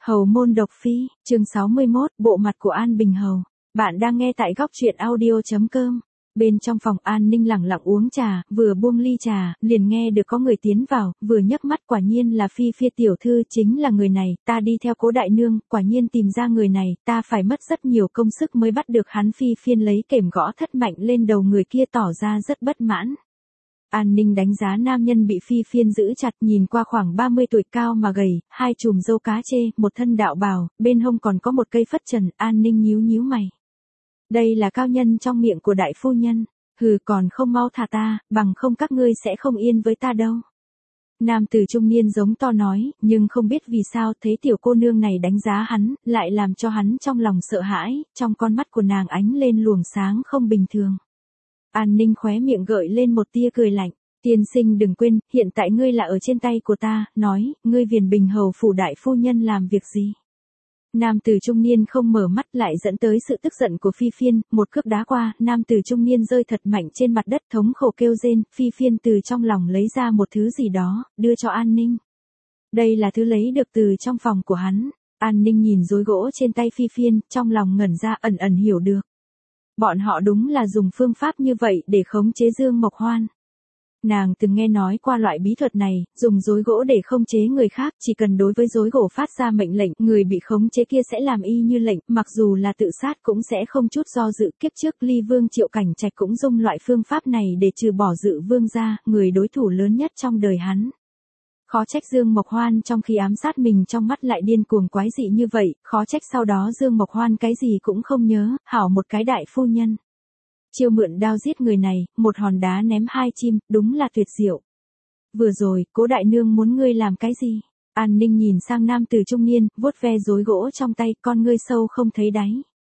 Hầu môn độc phi, chương 61, bộ mặt của An Bình Hầu. Bạn đang nghe tại góc truyện audio.com. Bên trong phòng An Ninh lẳng lặng uống trà, vừa buông ly trà, liền nghe được có người tiến vào, vừa nhấc mắt quả nhiên là Phi Phi tiểu thư chính là người này, ta đi theo Cố đại nương, quả nhiên tìm ra người này, ta phải mất rất nhiều công sức mới bắt được hắn. Phi Phiên lấy kềm gõ thất mạnh lên đầu người kia tỏ ra rất bất mãn. An Ninh đánh giá nam nhân bị Phi Phiên giữ chặt, nhìn qua khoảng 30 tuổi cao mà gầy, hai chùm râu cá chê, một thân đạo bào, bên hông còn có một cây phất trần. An Ninh nhíu nhíu mày. Đây là cao nhân trong miệng của đại phu nhân, hừ, còn không mau thả ta, bằng không các ngươi sẽ không yên với ta đâu. Nam tử trung niên giống to nói, nhưng không biết vì sao thấy tiểu cô nương này đánh giá hắn, lại làm cho hắn trong lòng sợ hãi, trong con mắt của nàng ánh lên luồng sáng không bình thường. An Ninh khóe miệng gợi lên một tia cười lạnh. Tiên sinh đừng quên, hiện tại ngươi là ở trên tay của ta, nói, ngươi Viền Bình Hầu phủ đại phu nhân làm việc gì? Nam tử trung niên không mở mắt lại dẫn tới sự tức giận của Phi Phiên, một cước đá qua, nam tử trung niên rơi thật mạnh trên mặt đất thống khổ kêu rên. Phi Phiên từ trong lòng lấy ra một thứ gì đó, đưa cho An Ninh. Đây là thứ lấy được từ trong phòng của hắn. An Ninh nhìn rối gỗ trên tay Phi Phiên, trong lòng ngẩn ra ẩn ẩn hiểu được. Bọn họ đúng là dùng phương pháp như vậy để khống chế Dương Mộc Hoan. Nàng từng nghe nói qua loại bí thuật này, dùng rối gỗ để khống chế người khác, chỉ cần đối với rối gỗ phát ra mệnh lệnh, người bị khống chế kia sẽ làm y như lệnh, mặc dù là tự sát cũng sẽ không chút do dự. Kiếp trước Ly Vương Triệu Cảnh Trạch cũng dùng loại phương pháp này để trừ bỏ Dự Vương ra, người đối thủ lớn nhất trong đời hắn. Khó trách Dương Mộc Hoan trong khi ám sát mình trong mắt lại điên cuồng quái dị như vậy, khó trách sau đó Dương Mộc Hoan cái gì cũng không nhớ, hảo một cái đại phu nhân. Chiêu mượn đao giết người này, một hòn đá ném hai chim, đúng là tuyệt diệu. Vừa rồi, Cố đại nương muốn ngươi làm cái gì? An Ninh nhìn sang nam tử trung niên, vuốt ve rối gỗ trong tay, con ngươi sâu không thấy đáy.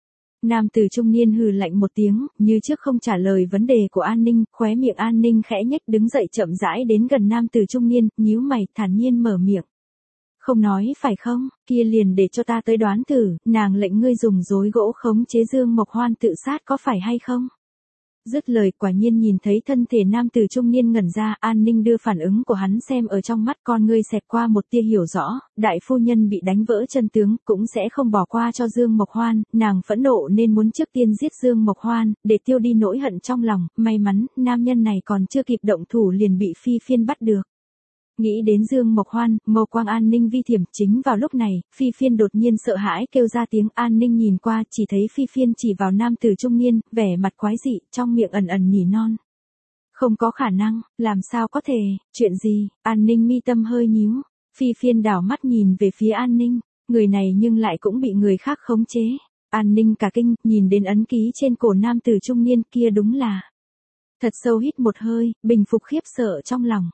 Nam tử trung niên hừ lạnh một tiếng, như trước không trả lời vấn đề của An Ninh, khóe miệng An Ninh khẽ nhếch, đứng dậy chậm rãi đến gần nam tử trung niên, nhíu mày, thản nhiên mở miệng. Không nói phải không, kia liền để cho ta tới đoán thử, nàng lệnh ngươi dùng rối gỗ khống chế Dương Mộc Hoan tự sát có phải hay không? Dứt lời quả nhiên nhìn thấy thân thể nam tử trung niên ngẩn ra. An Ninh đưa phản ứng của hắn xem ở trong mắt, con ngươi xẹt qua một tia hiểu rõ, đại phu nhân bị đánh vỡ chân tướng, cũng sẽ không bỏ qua cho Dương Mộc Hoan, nàng phẫn nộ nên muốn trước tiên giết Dương Mộc Hoan, để tiêu đi nỗi hận trong lòng. May mắn, nam nhân này còn chưa kịp động thủ liền bị Phi Phiên bắt được. Nghĩ đến Dương Mộc Hoan, mâu quang An Ninh vi thiểm. Chính vào lúc này, Phi Phiên đột nhiên sợ hãi kêu ra tiếng. An Ninh nhìn qua, chỉ thấy Phi Phiên chỉ vào nam tử trung niên, vẻ mặt quái dị, trong miệng ẩn ẩn nỉ non. Không có khả năng, làm sao có thể, chuyện gì? An Ninh mi tâm hơi nhíu. Phi Phiên đảo mắt nhìn về phía An Ninh, người này nhưng lại cũng bị người khác khống chế. An Ninh cả kinh, nhìn đến ấn ký trên cổ nam tử trung niên kia, đúng là. Thật sâu hít một hơi, bình phục khiếp sợ trong lòng.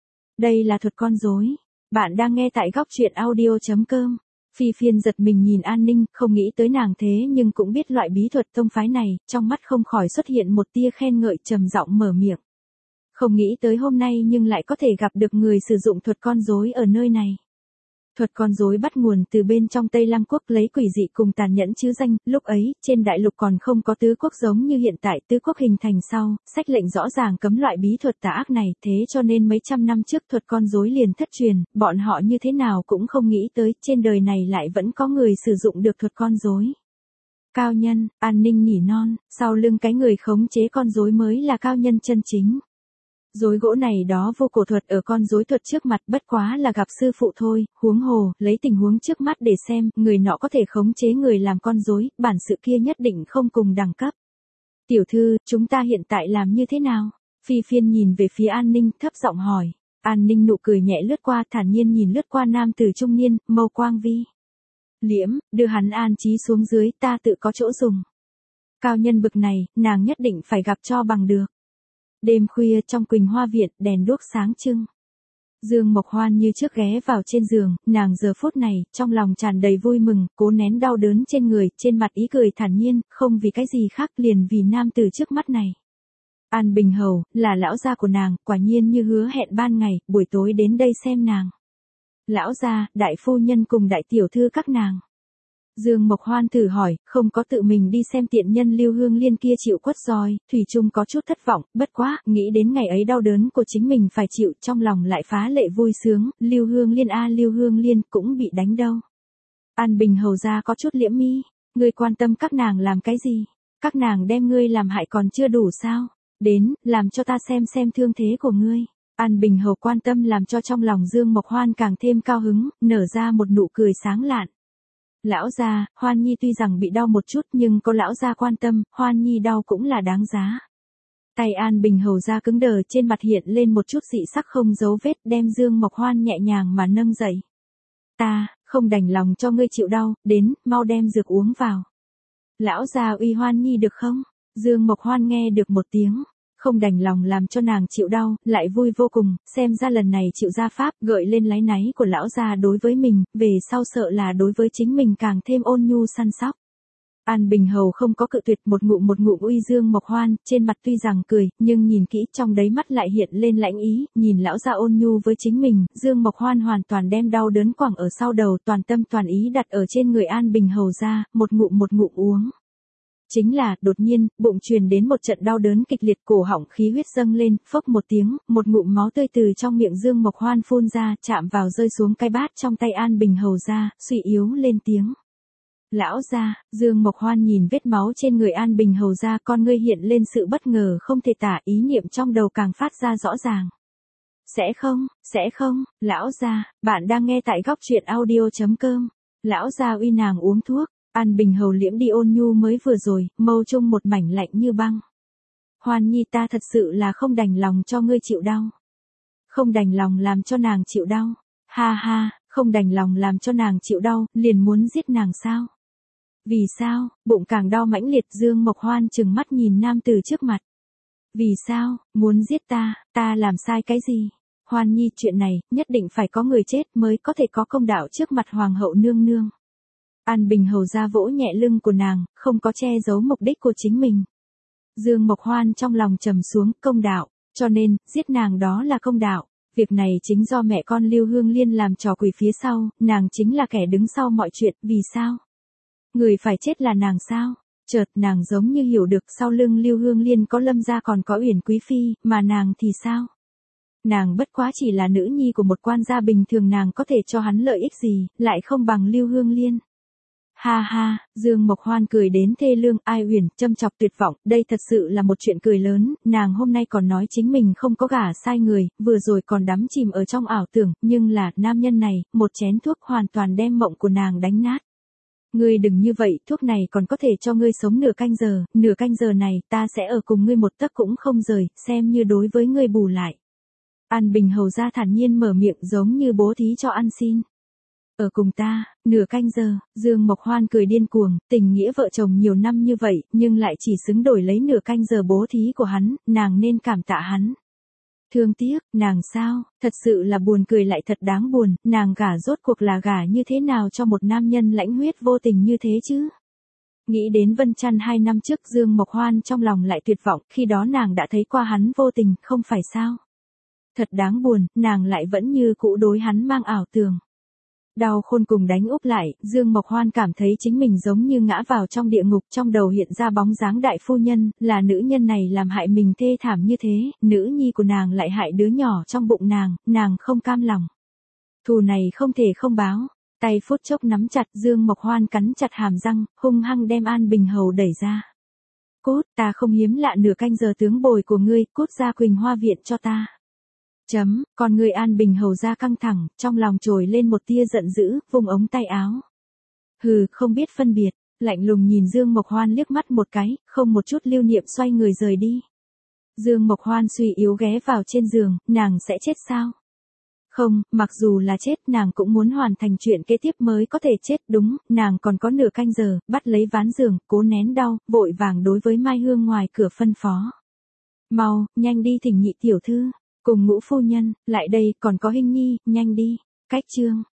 Đây là thuật con rối. Bạn đang nghe tại góc truyện audio.com. Phi Phiên giật mình nhìn An Ninh, không nghĩ tới nàng thế nhưng cũng biết loại bí thuật tông phái này, trong mắt không khỏi xuất hiện một tia khen ngợi, trầm giọng mở miệng. Không nghĩ tới hôm nay nhưng lại có thể gặp được người sử dụng thuật con rối ở nơi này. Thuật con rối bắt nguồn từ bên trong Tây Lam Quốc, lấy quỷ dị cùng tàn nhẫn chứ danh. Lúc ấy, trên đại lục còn không có tứ quốc giống như hiện tại. Tứ quốc hình thành sau, sách lệnh rõ ràng cấm loại bí thuật tà ác này, thế cho nên mấy trăm năm trước thuật con rối liền thất truyền. Bọn họ như thế nào cũng không nghĩ tới, trên đời này lại vẫn có người sử dụng được thuật con rối. Cao nhân, An Ninh nhỉ non, sau lưng cái người khống chế con rối mới là cao nhân chân chính. Rối gỗ này đó vô cổ thuật ở con rối thuật trước mặt bất quá là gặp sư phụ thôi, huống hồ, lấy tình huống trước mắt để xem, người nọ có thể khống chế người làm con rối, bản sự kia nhất định không cùng đẳng cấp. Tiểu thư, chúng ta hiện tại làm như thế nào? Phi Phiên nhìn về phía An Ninh, thấp giọng hỏi. An Ninh nụ cười nhẹ lướt qua, thản nhiên nhìn lướt qua nam tử trung niên, mâu quang vi liễm, đưa hắn an trí xuống dưới, ta tự có chỗ dùng. Cao nhân bực này, nàng nhất định phải gặp cho bằng được. Đêm khuya trong Quỳnh Hoa Viện, đèn đuốc sáng trưng. Dương Mộc Hoan như trước ghé vào trên giường, nàng giờ phút này, trong lòng tràn đầy vui mừng, cố nén đau đớn trên người, trên mặt ý cười thản nhiên, không vì cái gì khác liền vì nam tử trước mắt này. An Bình Hầu, là lão gia của nàng, quả nhiên như hứa hẹn ban ngày, buổi tối đến đây xem nàng. Lão gia, đại phu nhân cùng đại tiểu thư các nàng. Dương Mộc Hoan thử hỏi, không có tự mình đi xem tiện nhân Lưu Hương Liên kia chịu quất roi, thủy chung có chút thất vọng, bất quá, nghĩ đến ngày ấy đau đớn của chính mình phải chịu, trong lòng lại phá lệ vui sướng. Lưu Hương Liên Lưu Hương Liên cũng bị đánh đâu. An Bình hầu ra có chút liễm mi, ngươi quan tâm các nàng làm cái gì? Các nàng đem ngươi làm hại còn chưa đủ sao? Đến, làm cho ta xem thương thế của ngươi. An Bình hầu quan tâm làm cho trong lòng Dương Mộc Hoan càng thêm cao hứng, nở ra một nụ cười sáng lạn. Lão gia, Hoan Nhi tuy rằng bị đau một chút nhưng có lão gia quan tâm, Hoan Nhi đau cũng là đáng giá. Tay An Bình hầu ra cứng đờ, trên mặt hiện lên một chút dị sắc không dấu vết, đem Dương Mộc Hoan nhẹ nhàng mà nâng dậy. Ta, không đành lòng cho ngươi chịu đau, đến, mau đem dược uống vào. Lão gia uy Hoan Nhi được không? Dương Mộc Hoan nghe được một tiếng, không đành lòng làm cho nàng chịu đau, lại vui vô cùng, xem ra lần này chịu gia pháp, gợi lên láy náy của lão gia đối với mình, về sau sợ là đối với chính mình càng thêm ôn nhu săn sóc. An Bình hầu không có cự tuyệt, một ngụm uy Dương Mộc Hoan, trên mặt tuy rằng cười, nhưng nhìn kỹ trong đáy mắt lại hiện lên lãnh ý, nhìn lão gia ôn nhu với chính mình, Dương Mộc Hoan hoàn toàn đem đau đớn quẳng ở sau đầu, toàn tâm toàn ý đặt ở trên người An Bình hầu ra, một ngụm uống. Chính là, đột nhiên, bụng truyền đến một trận đau đớn kịch liệt, cổ họng khí huyết dâng lên, phốc một tiếng, một ngụm máu tươi từ trong miệng Dương Mộc Hoan phun ra, chạm vào rơi xuống cái bát trong tay An Bình hầu ra, suy yếu lên tiếng. Lão gia, Dương Mộc Hoan nhìn vết máu trên người An Bình hầu ra, con ngươi hiện lên sự bất ngờ không thể tả, ý niệm trong đầu càng phát ra rõ ràng. Sẽ không, lão gia, bạn đang nghe tại góc truyện audio.com. Lão gia uy nàng uống thuốc. An Bình hầu liễm đi ôn nhu mới vừa rồi, mâu trung một mảnh lạnh như băng. Hoan Nhi, ta thật sự là không đành lòng cho ngươi chịu đau. Không đành lòng làm cho nàng chịu đau. Ha ha, không đành lòng làm cho nàng chịu đau, liền muốn giết nàng sao? Vì sao? Bụng càng đau mãnh liệt, Dương Mộc Hoan trừng mắt nhìn nam tử trước mặt. Vì sao? Muốn giết ta làm sai cái gì? Hoan Nhi, chuyện này, nhất định phải có người chết mới có thể có công đạo trước mặt hoàng hậu nương nương. An Bình hầu ra vỗ nhẹ lưng của nàng, không có che giấu mục đích của chính mình. Dương Mộc Hoan trong lòng trầm xuống, công đạo, cho nên, giết nàng đó là công đạo. Việc này chính do mẹ con Lưu Hương Liên làm trò quỷ phía sau, nàng chính là kẻ đứng sau mọi chuyện, vì sao? Người phải chết là nàng sao? Chợt nàng giống như hiểu được sau lưng Lưu Hương Liên có Lâm gia còn có Uyển Quý Phi, mà nàng thì sao? Nàng bất quá chỉ là nữ nhi của một quan gia bình thường, nàng có thể cho hắn lợi ích gì, lại không bằng Lưu Hương Liên. Ha ha, Dương Mộc Hoan cười đến thê lương, ai Uyển, châm chọc tuyệt vọng, đây thật sự là một chuyện cười lớn, nàng hôm nay còn nói chính mình không có gả sai người, vừa rồi còn đắm chìm ở trong ảo tưởng, nhưng là, nam nhân này, một chén thuốc hoàn toàn đem mộng của nàng đánh nát. Ngươi đừng như vậy, thuốc này còn có thể cho ngươi sống nửa canh giờ này, ta sẽ ở cùng ngươi một tấc cũng không rời, xem như đối với ngươi bù lại. An Bình hầu ra thản nhiên mở miệng giống như bố thí cho ăn xin. Ở cùng ta, nửa canh giờ, Dương Mộc Hoan cười điên cuồng, tình nghĩa vợ chồng nhiều năm như vậy, nhưng lại chỉ xứng đổi lấy nửa canh giờ bố thí của hắn, nàng nên cảm tạ hắn. Thương tiếc, nàng sao, thật sự là buồn cười lại thật đáng buồn, nàng gả rốt cuộc là gả như thế nào cho một nam nhân lãnh huyết vô tình như thế chứ? Nghĩ đến Vân Chăn 2 năm trước, Dương Mộc Hoan trong lòng lại tuyệt vọng, khi đó nàng đã thấy qua hắn vô tình, không phải sao? Thật đáng buồn, nàng lại vẫn như cũ đối hắn mang ảo tưởng. Đau khôn cùng đánh úp lại, Dương Mộc Hoan cảm thấy chính mình giống như ngã vào trong địa ngục, trong đầu hiện ra bóng dáng đại phu nhân, là nữ nhân này làm hại mình thê thảm như thế, nữ nhi của nàng lại hại đứa nhỏ trong bụng nàng không cam lòng. Thù này không thể không báo, tay phút chốc nắm chặt, Dương Mộc Hoan cắn chặt hàm răng, hung hăng đem An Bình hầu đẩy ra. Cút, ta không hiếm lạ nửa canh giờ tướng bồi của ngươi, cút ra Quỳnh Hoa viện cho ta. Còn người An Bình hầu ra căng thẳng, trong lòng trồi lên một tia giận dữ, vùng ống tay áo. Hừ, không biết phân biệt, lạnh lùng nhìn Dương Mộc Hoan liếc mắt một cái, không một chút lưu niệm xoay người rời đi. Dương Mộc Hoan suy yếu ghé vào trên giường, nàng sẽ chết sao? Không, mặc dù là chết, nàng cũng muốn hoàn thành chuyện kế tiếp mới có thể chết, đúng, nàng còn có nửa canh giờ, bắt lấy ván giường, cố nén đau, vội vàng đối với Mai Hương ngoài cửa phân phó. Mau, nhanh đi thỉnh nhị tiểu thư. Cùng Ngũ phu nhân, lại đây, còn có Hinh Nhi, nhanh đi. Cách chương